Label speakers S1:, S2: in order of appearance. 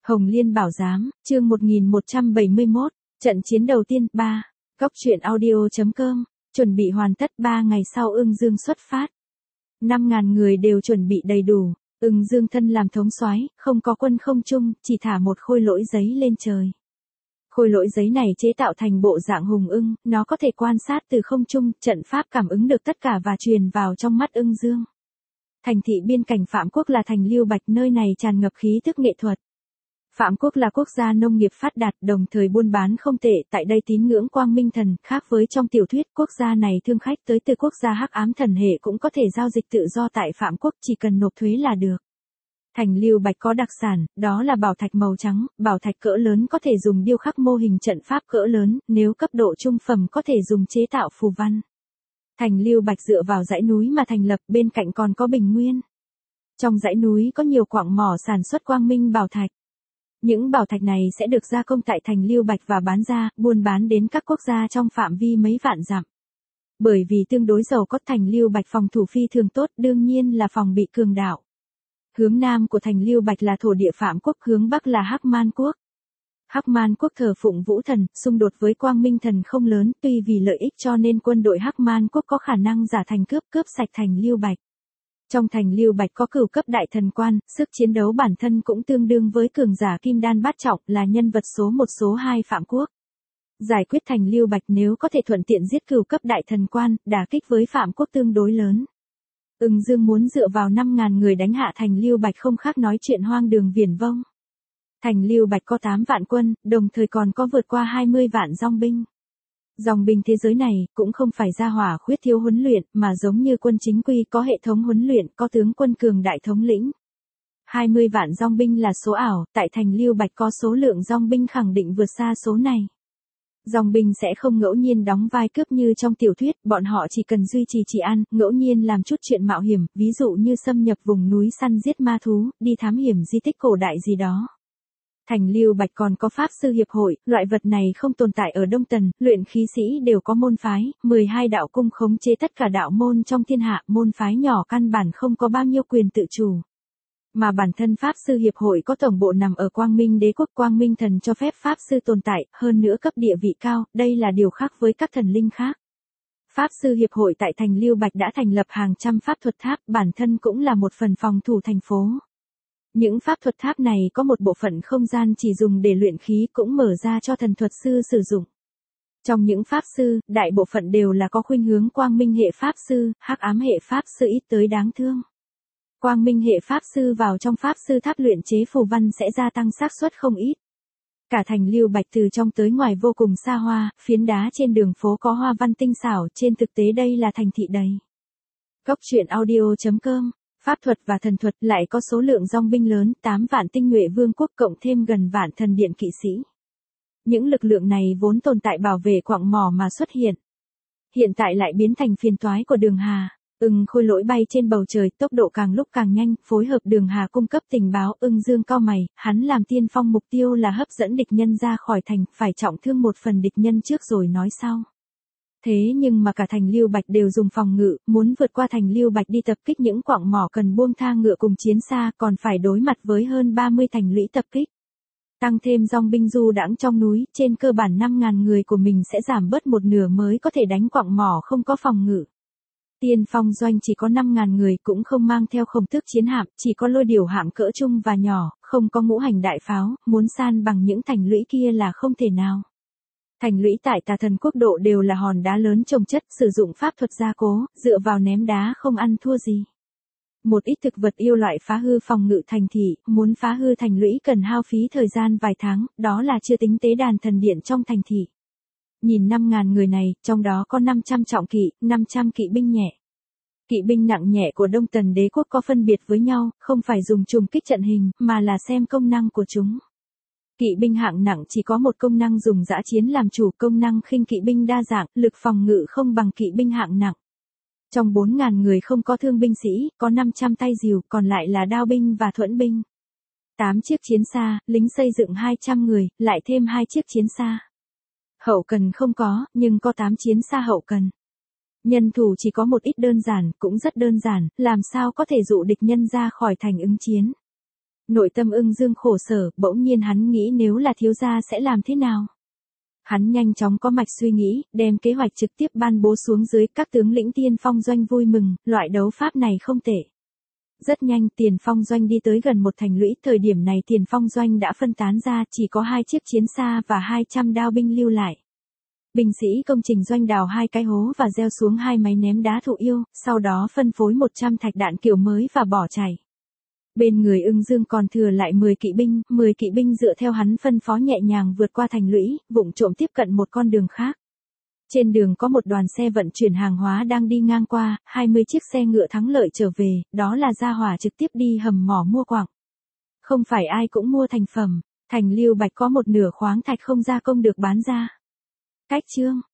S1: Hồng Liên Bảo Giám, chương 1171, trận chiến đầu tiên, 3. Góc truyện audio.com, chuẩn bị hoàn tất 3 ngày sau Ưng Dương xuất phát. 5.000 người đều chuẩn bị đầy đủ, Ưng Dương thân làm thống soái, không có quân không trung, chỉ thả một khôi lỗi giấy lên trời. Khôi lỗi giấy này chế tạo thành bộ dạng hùng ưng, nó có thể quan sát từ không trung, trận pháp cảm ứng được tất cả và truyền vào trong mắt Ưng Dương. Thành thị biên cảnh Phạm Quốc là thành Lưu Bạch, nơi này tràn ngập khí thức nghệ thuật. Phạm Quốc là quốc gia nông nghiệp phát đạt, đồng thời buôn bán không tệ, tại đây tín ngưỡng Quang Minh Thần, khác với trong tiểu thuyết, quốc gia này thương khách tới từ quốc gia Hắc Ám Thần hệ cũng có thể giao dịch tự do tại Phạm Quốc, chỉ cần nộp thuế là được. Thành Lưu Bạch có đặc sản, đó là bảo thạch màu trắng, bảo thạch cỡ lớn có thể dùng điêu khắc mô hình trận pháp cỡ lớn, nếu cấp độ trung phẩm có thể dùng chế tạo phù văn. Thành Lưu Bạch dựa vào dãy núi mà thành lập, bên cạnh còn có bình nguyên. Trong dãy núi có nhiều quặng mỏ sản xuất quang minh bảo thạch. Những bảo thạch này sẽ được gia công tại thành Lưu Bạch và bán ra, buôn bán đến các quốc gia trong phạm vi mấy vạn dặm. Bởi vì tương đối giàu có, thành Lưu Bạch phòng thủ phi thường tốt, đương nhiên là phòng bị cường đảo. Hướng nam của thành Lưu Bạch là thổ địa Phạm Quốc, hướng bắc là Hắc Man Quốc. Hắc Man Quốc thờ phụng Vũ Thần, xung đột với Quang Minh Thần không lớn, tuy vì lợi ích cho nên quân đội Hắc Man Quốc có khả năng giả thành cướp sạch thành Lưu Bạch. Trong thành Lưu Bạch có cửu cấp đại thần quan, sức chiến đấu bản thân cũng tương đương với cường giả Kim Đan bát trọng, là nhân vật số 1 số 2 Phạm Quốc. Giải quyết thành Lưu Bạch nếu có thể thuận tiện giết cửu cấp đại thần quan, đả kích với Phạm Quốc tương đối lớn. Ưng Dương muốn dựa vào 5.000 người đánh hạ thành Lưu Bạch không khác nói chuyện hoang đường viển vông. Thành Lưu Bạch có 8 vạn quân, đồng thời còn có vượt qua 20 vạn dòng binh. Dòng binh thế giới này cũng không phải gia hỏa khuyết thiếu huấn luyện, mà giống như quân chính quy có hệ thống huấn luyện, có tướng quân cường đại thống lĩnh. 20 vạn dòng binh là số ảo, tại thành Lưu Bạch có số lượng dòng binh khẳng định vượt xa số này. Dòng binh sẽ không ngẫu nhiên đóng vai cướp như trong tiểu thuyết, bọn họ chỉ cần duy trì trị an, ngẫu nhiên làm chút chuyện mạo hiểm, ví dụ như xâm nhập vùng núi săn giết ma thú, đi thám hiểm di tích cổ đại gì đó. Thành Lưu Bạch còn có Pháp Sư Hiệp hội, loại vật này không tồn tại ở Đông Tần, luyện khí sĩ đều có môn phái, 12 đạo cung khống chế tất cả đạo môn trong thiên hạ, môn phái nhỏ căn bản không có bao nhiêu quyền tự chủ. Mà bản thân Pháp Sư Hiệp hội có tổng bộ nằm ở Quang Minh Đế quốc, Quang Minh Thần cho phép Pháp Sư tồn tại, hơn nữa cấp địa vị cao, đây là điều khác với các thần linh khác. Pháp Sư Hiệp hội tại thành Lưu Bạch đã thành lập hàng trăm pháp thuật tháp, bản thân cũng là một phần phòng thủ thành phố. Những pháp thuật tháp này có một bộ phận không gian chỉ dùng để luyện khí cũng mở ra cho thần thuật sư sử dụng. Trong những pháp sư, đại bộ phận đều là có khuynh hướng quang minh hệ pháp sư, hắc ám hệ pháp sư ít tới đáng thương. Quang minh hệ pháp sư vào trong pháp sư tháp luyện chế phù văn sẽ gia tăng xác suất không ít. Cả thành Lưu Bạch từ trong tới ngoài vô cùng xa hoa, phiến đá trên đường phố có hoa văn tinh xảo, trên thực tế đây là thành thị đầy. Góc truyện audio.com, pháp thuật và thần thuật lại có số lượng dòng binh lớn, 8 vạn tinh nhuệ vương quốc cộng thêm gần vạn thần điện kỵ sĩ. Những lực lượng này vốn tồn tại bảo vệ quặng mỏ mà xuất hiện. Hiện tại lại biến thành phiền toái của Đường Hà. Khôi lỗi bay trên bầu trời, tốc độ càng lúc càng nhanh, phối hợp Đường Hà cung cấp tình báo. Ưng Dương cau mày, hắn làm tiên phong mục tiêu là hấp dẫn địch nhân ra khỏi thành, phải trọng thương một phần địch nhân trước rồi nói sau. Thế nhưng mà cả thành Lưu Bạch đều dùng phòng ngự, muốn vượt qua thành Lưu Bạch đi tập kích những quặng mỏ cần buông tha ngựa cùng chiến xa, còn phải đối mặt với hơn 30 thành lũy tập kích. Tăng thêm dòng binh du đãng trong núi, trên cơ bản 5.000 người của mình sẽ giảm bớt một nửa mới có thể đánh quặng mỏ không có phòng ngự. Tiên phong doanh chỉ có 5.000 người, cũng không mang theo khổng tước chiến hạm, chỉ có lôi điểu hạm cỡ trung và nhỏ, không có ngũ hành đại pháo, muốn san bằng những thành lũy kia là không thể nào. Thành lũy tại Tà Thần quốc độ đều là hòn đá lớn chồng chất, sử dụng pháp thuật gia cố, dựa vào ném đá không ăn thua gì. Một ít thực vật yêu loại phá hư phòng ngự thành thị, muốn phá hư thành lũy cần hao phí thời gian vài tháng, đó là chưa tính tế đàn thần điện trong thành thị. Nhìn 5.000 người này, trong đó có 500 trọng kỵ, 500 kỵ binh nhẹ. Kỵ binh nặng nhẹ của Đông Tần đế quốc có phân biệt với nhau, không phải dùng trùng kích trận hình, mà là xem công năng của chúng. Kỵ binh hạng nặng chỉ có một công năng dùng dã chiến làm chủ, công năng khinh kỵ binh đa dạng, lực phòng ngự không bằng kỵ binh hạng nặng. Trong 4.000 người không có thương binh sĩ, có 500 tay rìu, còn lại là đao binh và thuẫn binh. 8 chiếc chiến xa, lính xây dựng 200 người, lại thêm 2 chiếc chiến xa. Hậu cần không có, nhưng có 8 chiến xa hậu cần. Nhân thủ chỉ có một ít đơn giản, cũng rất đơn giản, làm sao có thể dụ địch nhân ra khỏi thành ứng chiến. Nội tâm Ưng Dương khổ sở, bỗng nhiên hắn nghĩ nếu là thiếu gia sẽ làm thế nào. Hắn nhanh chóng có mạch suy nghĩ, đem kế hoạch trực tiếp ban bố xuống dưới, các tướng lĩnh Tiên Phong Doanh vui mừng, loại đấu pháp này không tệ. Rất nhanh Tiền Phong Doanh đi tới gần một thành lũy, thời điểm này Tiền Phong Doanh đã phân tán ra, chỉ có 2 chiếc chiến xa và 200 đao binh lưu lại. Binh sĩ công trình doanh đào 2 cái hố và gieo xuống 2 máy ném đá thụ yêu, sau đó phân phối 100 thạch đạn kiểu mới và bỏ chạy. Bên người Ưng Dương còn thừa lại 10 kỵ binh dựa theo hắn phân phó nhẹ nhàng vượt qua thành lũy, vụng trộm tiếp cận một con đường khác. Trên đường có một đoàn xe vận chuyển hàng hóa đang đi ngang qua, 20 chiếc xe ngựa thắng lợi trở về, đó là gia hỏa trực tiếp đi hầm mỏ mua quặng. Không phải ai cũng mua thành phẩm, thành Lưu Bạch có một nửa khoáng thạch không gia công được bán ra. Cách chương